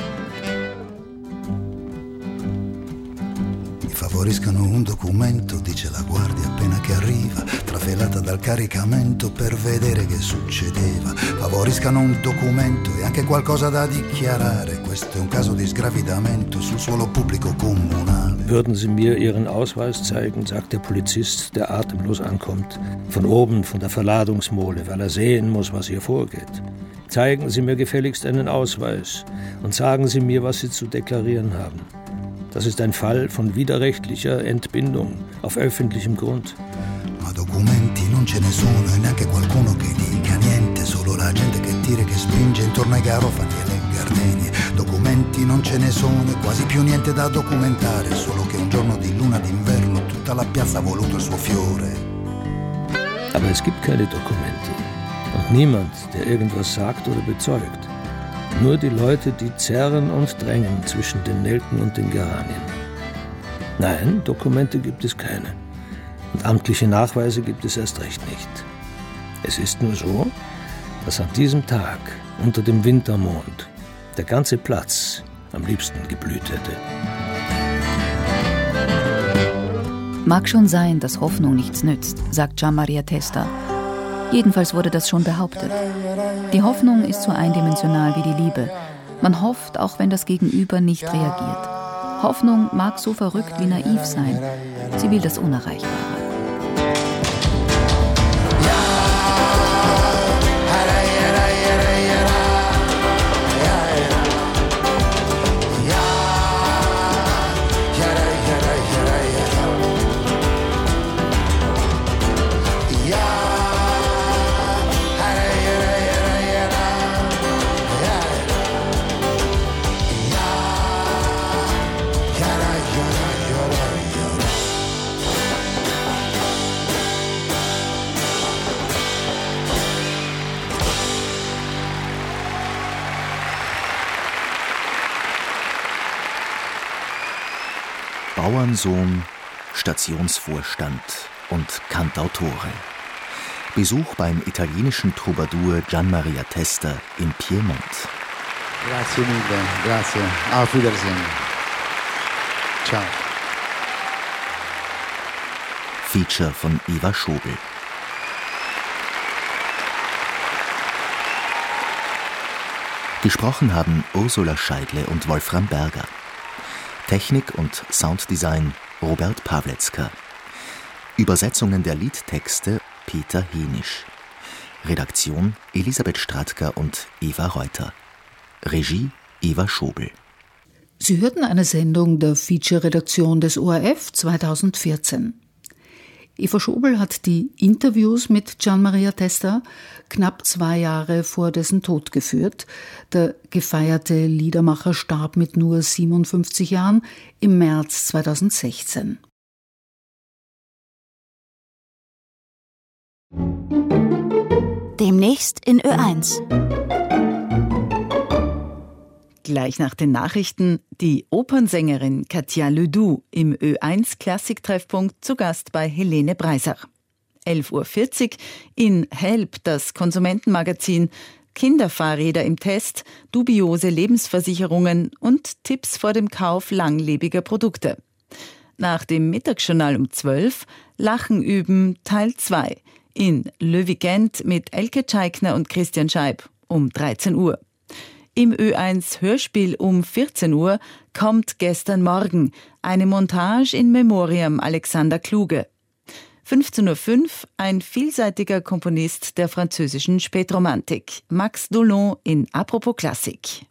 Favoriscano un documento, dice la guardia appena che arriva, trafelata dal caricamento per vedere che succedeva. Favoriscano un documento e anche qualcosa da dichiarare. Questo è un caso di sgravidamento sul suolo pubblico comunale. Würden Sie mir Ihren Ausweis zeigen, sagt der Polizist, der atemlos ankommt. Von oben, von der Verladungsmole, weil er sehen muss, was hier vorgeht. Zeigen Sie mir gefälligst einen Ausweis und sagen Sie mir, was Sie zu deklarieren haben. Das ist ein Fall von widerrechtlicher Entbindung auf öffentlichem Grund. Ma documenti non ce ne sono e neanche qualcuno che dica niente, solo la gente che tira e che spinge intorno ai garofani e alle gardenie. Documenti non ce ne sono e quasi più niente da documentare, solo che un giorno di luna d'inverno tutta la piazza ha voluto il suo fiore. Aber es gibt keine Dokumente und niemand, der irgendwas sagt oder bezeugt. Nur die Leute, die zerren und drängen zwischen den Nelken und den Geranien. Nein, Dokumente gibt es keine. Und amtliche Nachweise gibt es erst recht nicht. Es ist nur so, dass an diesem Tag unter dem Wintermond der ganze Platz am liebsten geblüht hätte. Mag schon sein, dass Hoffnung nichts nützt, sagt Gian Maria Testa. Jedenfalls wurde das schon behauptet. Die Hoffnung ist so eindimensional wie die Liebe. Man hofft, auch wenn das Gegenüber nicht reagiert. Hoffnung mag so verrückt wie naiv sein. Sie will das Unerreichbare. Bauernsohn, Stationsvorstand und Cantautore. Besuch beim italienischen Troubadour Gian Maria Testa im Piemont. Grazie mille, grazie. Auf Wiedersehen. Ciao. Feature von Eva Schobel. Gesprochen haben Ursula Scheidle und Wolfram Berger. Technik und Sounddesign Robert Pawletzka. Übersetzungen der Liedtexte Peter Henisch. Redaktion Elisabeth Stratker und Eva Reuter. Regie Eva Schobel. Sie hörten eine Sendung der Feature-Redaktion des O R F zweitausendvierzehn. Eva Schobel hat die Interviews mit Gian Maria Testa knapp zwei Jahre vor dessen Tod geführt. Der gefeierte Liedermacher starb mit nur siebenundfünfzig Jahren im März zweitausendsechzehn. Demnächst in Ö eins. Gleich nach den Nachrichten die Opernsängerin Katia Ledoux im Ö eins Klassiktreffpunkt zu Gast bei Helene Breisach. elf Uhr vierzig in Help, das Konsumentenmagazin, Kinderfahrräder im Test, dubiose Lebensversicherungen und Tipps vor dem Kauf langlebiger Produkte. Nach dem Mittagsjournal um zwölf Lachen üben Teil zwei in Le Weekend mit Elke Tscheikner und Christian Scheib um dreizehn Uhr. Im Ö eins Hörspiel um vierzehn Uhr kommt Gestern Morgen, eine Montage in Memoriam Alexander Kluge. fünfzehn Uhr fünf ein vielseitiger Komponist der französischen Spätromantik, Max Dolon in Apropos Klassik.